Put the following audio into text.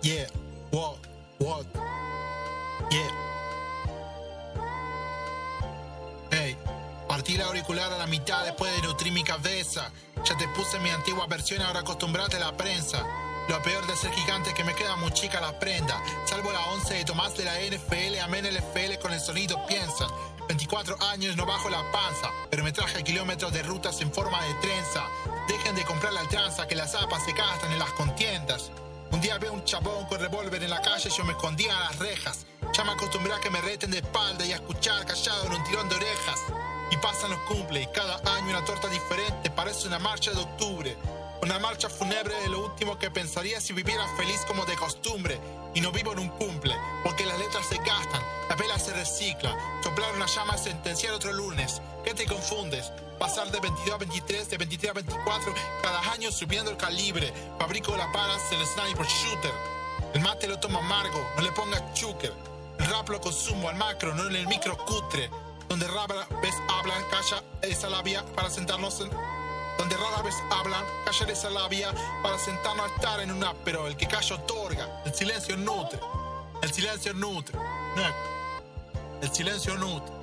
Yeah, what, yeah. Hey, partí la auricular a la mitad después de nutrir mi cabeza. Ya te puse mi antigua versión, ahora acostumbrate a la prensa. Lo peor de ser gigante es que me queda muy chica la prenda. Salvo la 11 de Tomás de la NFL, amén el FL con el sonido piensan. 24 años no bajo la panza, pero me traje kilómetros de rutas en forma de trenza. Dejen de comprar la tranza, que las zapas se gastan en las contiendas. Un día veo un chabón con revólver en la calle y yo me escondía a las rejas. Ya me acostumbré a que me reten de espalda y a escuchar callado en un tirón de orejas. Y pasan los cumple y cada año una torta diferente, parece una marcha de octubre. Una marcha fúnebre de lo último que pensaría si viviera feliz como de costumbre. Y no vivo en un cumple, porque las letras se gastan, la vela se recicla. Soplar una llama es sentenciar otro lunes. ¿Qué te confundes? Pasar de 22 a 23, de 23 a 24, cada año subiendo el calibre. Fabrico las balas, el sniper shooter. El mate lo tomo amargo, no le pongas chúquer. El rap lo consumo al macro, no en el micro cutre. Donde rara vez hablan, calla esa labia para sentarnos en... Donde rara vez hablan, callar esa labia para sentarnos a estar en un áspero. El que calla otorga, el silencio nutre. El silencio nutre. El silencio nutre.